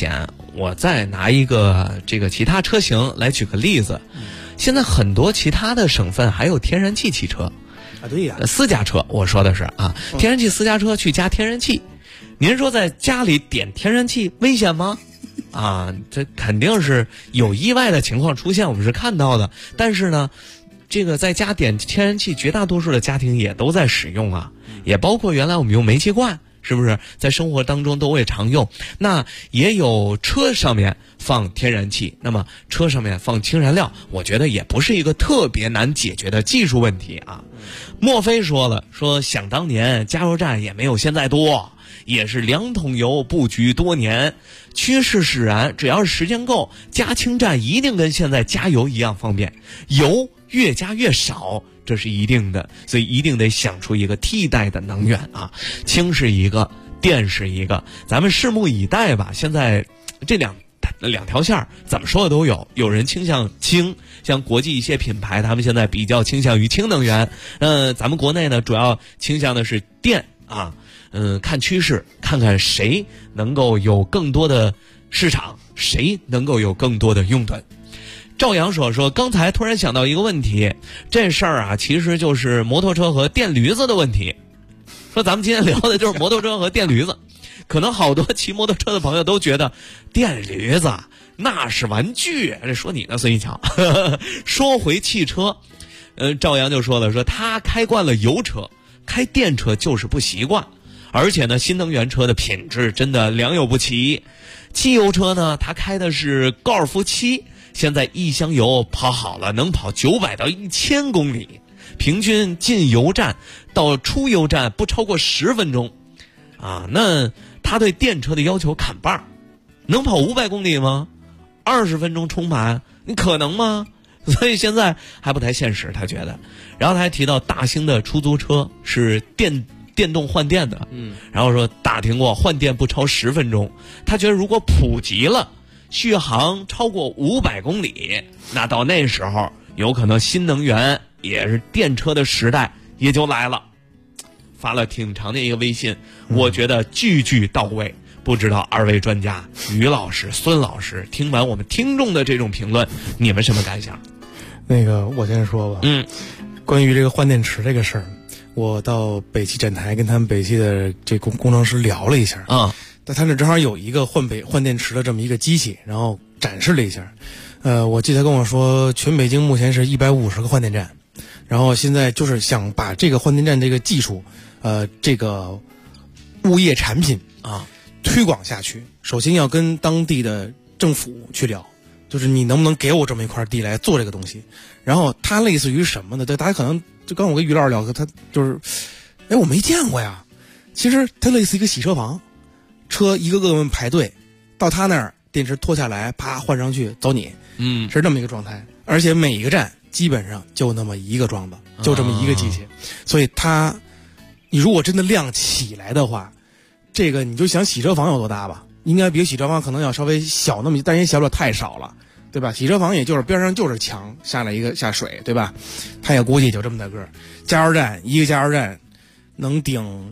我再拿一个这个其他车型来举个例子，现在很多其他的省份还有天然气汽车啊，对呀， 私家车，我说的是啊，天然气私家车去加天然气，您说在家里点天然气危险吗？啊，这肯定是有意外的情况出现，我们是看到的。但是呢，这个在家点天然气，绝大多数的家庭也都在使用啊，也包括原来我们用煤气罐，是不是在生活当中都会常用？那也有车上面放天然气，那么车上面放氢燃料，我觉得也不是一个特别难解决的技术问题啊。莫非说了，说想当年加油站也没有现在多，也是2桶油布局多年，趋势使然，只要是时间够，加氢站一定跟现在加油一样方便，油越加越少，这是一定的，所以一定得想出一个替代的能源啊。氢是一个，电是一个，咱们拭目以待吧。现在这两条线怎么说的都有，有人倾向氢，像国际一些品牌他们现在比较倾向于氢能源，咱们国内呢主要倾向的是电啊。看趋势，看看谁能够有更多的市场，谁能够有更多的拥趸。赵阳说刚才突然想到一个问题，这事儿啊其实就是摩托车和电驴子的问题。说咱们今天聊的就是摩托车和电驴子，可能好多骑摩托车的朋友都觉得电驴子那是玩具，这说你呢孙一强。说回汽车，赵阳就说了，说他开惯了油车，开电车就是不习惯。而且呢，新能源车的品质真的良莠不齐。汽油车呢，它开的是高尔夫7，现在一箱油跑好了能跑900到1000公里，平均进油站到出油站不超过10分钟啊。那他对电车的要求砍半，能跑500公里吗？20分钟充满，你可能吗？所以现在还不太现实，他觉得。然后他还提到大兴的出租车是电动换电的，然后说打听过换电不超10分钟，他觉得如果普及了，续航超过500公里，那到那时候有可能新能源也是电车的时代也就来了。发了挺长的一个微信，我觉得句句到位。不知道二位专家于老师、孙老师听完我们听众的这种评论，你们什么感想？ 那个我先说吧，关于这个换电池这个事儿，我到北汽展台跟他们北汽的这工程师聊了一下啊，但他那正好有一个换电池的这么一个机器，然后展示了一下。我记得他跟我说，全北京目前是150个换电站，然后现在就是想把这个换电站这个技术，这个物业产品啊推广下去。首先要跟当地的政府去聊，就是你能不能给我这么一块地来做这个东西。然后它类似于什么呢？大家可能就刚我跟于老师聊，他就是，我没见过呀。其实它类似一个洗车房，车一个个排队，到他那儿电池脱下来，啪换上去，走你，是这么一个状态。而且每一个站基本上就那么一个桩子，就这么一个机器，所以你如果真的量起来的话，这个你就想洗车房有多大吧？应该比洗车房可能要稍微小那么，但也小不了太少了，对吧？洗车房也就是边上就是墙，下来一个下水，对吧？它也估计就这么大个儿。加油站一个加油站能顶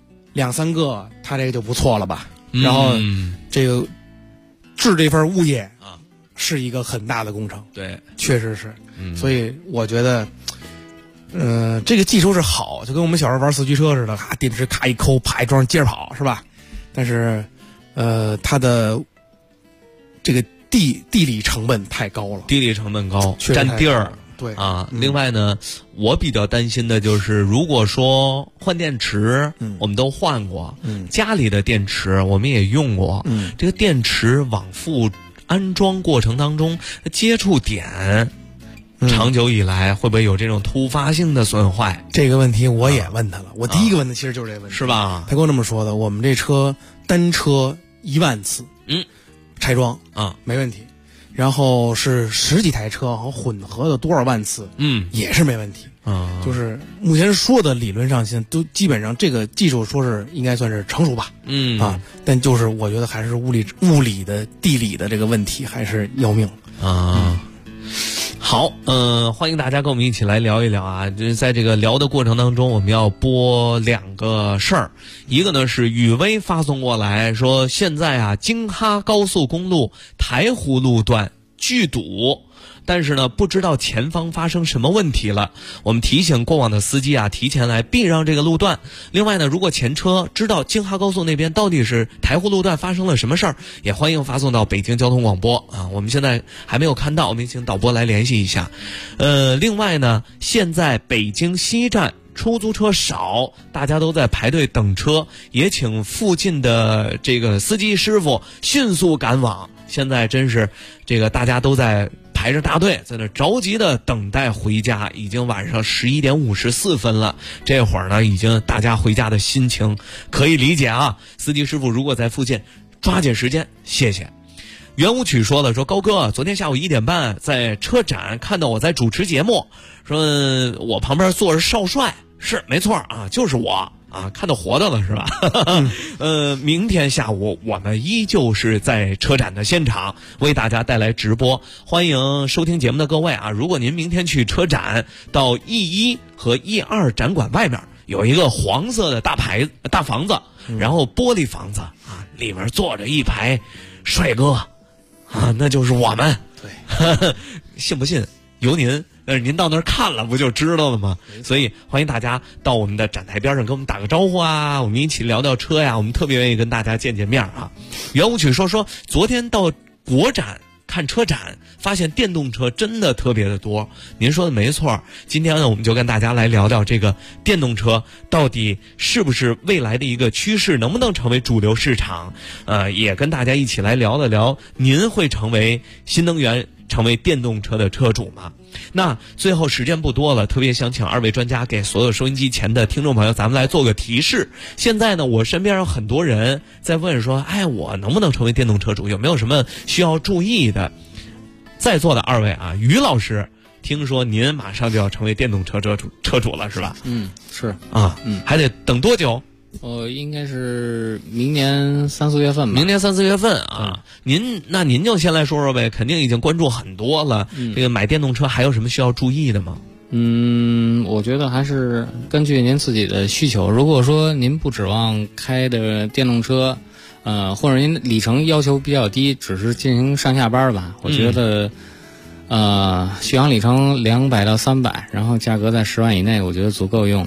2-3个，它这个就不错了吧？然后这个治这份物业啊，是一个很大的工程， 对， 确实是。所以我觉得，这个技术是好，就跟我们小时候玩四驱车似的，电池咔一抠，啪一装，接着跑，是吧？但是，它的这个地理成本太高了， 地理成本高，占地儿。 对啊，另外呢，我比较担心的就是，如果说换电池，我们都换过，家里的电池我们也用过，这个电池往复安装过程当中接触点，长久以来会不会有这种突发性的损坏？ 这个问题我也问他了，我第一个问的其实就是这个问题， 是吧？ 他跟我这么说的，我们这车单车1万次，拆装啊没问题。然后是10几台车和混合的多少万次，也是没问题。就是目前说的理论上现在都基本上这个技术说是应该算是成熟吧，但就是我觉得还是物理的地理的这个问题还是要命啊。 好，欢迎大家跟我们一起来聊一聊啊。就是在这个聊的过程当中，我们要播两个事儿。一个呢是雨薇发送过来说，现在啊京哈高速公路台湖路段拒堵，但是呢不知道前方发生什么问题了。我们提醒过往的司机啊，提前来避让这个路段。另外呢，如果前车知道京哈高速那边到底是台湖路段发生了什么事儿，也欢迎发送到北京交通广播啊。我们现在还没有看到，我们请导播来联系一下。另外呢，现在北京西站出租车少，大家都在排队等车，也请附近的这个司机师傅迅速赶往。现在真是这个大家都在排着大队，在那着急的等待回家，已经晚上11点54分了。这会儿呢，已经大家回家的心情可以理解啊。司机师傅如果在附近，抓紧时间，谢谢。圆舞曲说了，说高哥，昨天下午1点半在车展看到我在主持节目，说我旁边坐着少帅，是没错啊，就是我啊，看到活的了是吧？明天下午我们依旧是在车展的现场为大家带来直播，欢迎收听节目的各位啊！如果您明天去车展，到E1和E2展馆外面有一个黄色的大房子，然后玻璃房子啊，里面坐着一排帅哥啊，那就是我们。对，信不信由您。但是您到那儿看了不就知道了吗？所以欢迎大家到我们的展台边上跟我们打个招呼啊，我们一起聊聊车呀，我们特别愿意跟大家见面啊。圆舞曲说昨天到国展看车展，发现电动车真的特别的多。您说的没错，今天呢我们就跟大家来聊聊这个电动车到底是不是未来的一个趋势，能不能成为主流市场。也跟大家一起来聊了聊，您会成为新能源成为电动车的车主吗？那最后时间不多了，特别想请二位专家给所有收音机前的听众朋友咱们来做个提示。现在呢我身边有很多人在问说，我能不能成为电动车主，有没有什么需要注意的。在座的二位啊，于老师，听说您马上就要成为电动车主了是吧？ 是啊，还得等多久？ 应该是明年3、4月份吧。 明年3、4月份啊，您就先来说说呗，肯定已经关注很多了。这个买电动车还有什么需要注意的吗？ 我觉得还是根据您自己的需求。如果说您不指望开的电动车，或者您里程要求比较低，只是进行上下班吧，我觉得，续航里程200到300，然后价格在10万以内，我觉得足够用。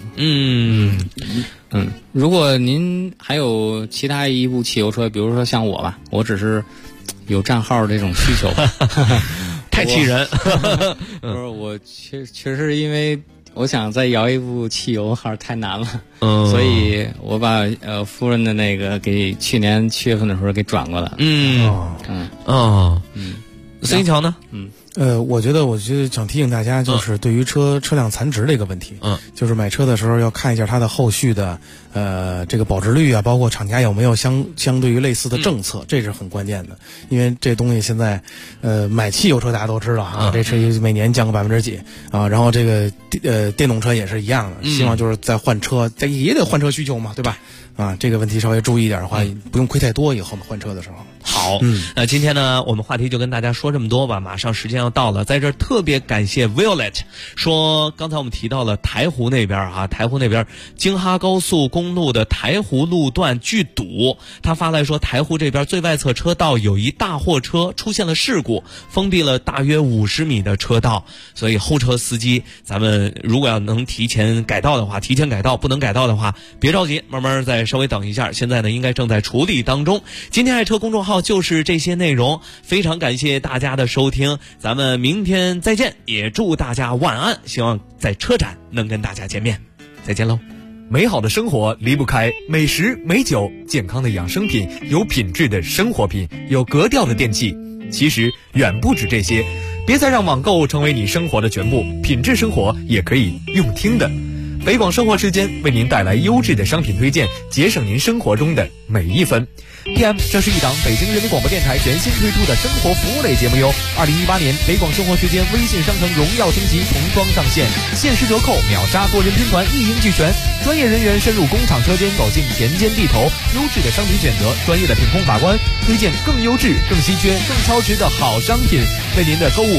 如果您还有其他一部汽油车，比如说像我吧，我只是有占号这种需求， 太气人。 不是，我确实因为我想再摇一部汽油号太难了，所以我把夫人的那个给去年7月份的时候给转过来了。 孙一桥呢？ 我觉得想提醒大家，就是对于车辆残值的一个问题，就是买车的时候要看一下它的后续的这个保值率啊，包括厂家有没有相对于类似的政策，这是很关键的。因为这东西现在买汽油车大家都知道啊，这车每年降个%几啊，然后这个电动车也是一样的，希望就是在换车，也得换车需求嘛，对吧？啊，这个问题稍微注意一点的话，不用亏太多，以后换车的时候。 好，那今天呢，我们话题就跟大家说这么多吧，马上时间要到了，在这儿特别感谢 Violet 说，刚才我们提到了台湖那边啊，台湖那边京哈高速公路的台湖路段拒堵，他发来说，台湖这边最外侧车道有一大货车出现了事故，封闭了大约50米的车道，所以后车司机，咱们如果要能提前改道的话，提前改道；不能改道的话，别着急，慢慢再稍微等一下。现在呢，应该正在处理当中。今天爱车公众号就是这些内容，非常感谢大家的收听，咱们明天再见，也祝大家晚安，希望在车展能跟大家见面，再见喽。 美好的生活离不开美食美酒，健康的养生品，有品质的生活品，有格调的电器，其实远不止这些。别再让网购成为你生活的全部，品质生活也可以用听的。北广生活时间为您带来优质的商品推荐，节省您生活中的每一分。PM， 这是一档北京人民广播电台全新推出的生活服务类节目哟。2018年北广生活时间微信商城荣耀升级重装上线，限时折扣，秒杀多人拼团，一应俱全。专业人员深入工厂车间，走进田间地头，优质的商品选择，专业的品控把关，推荐更优质、更稀缺、更超值的好商品，为您的购物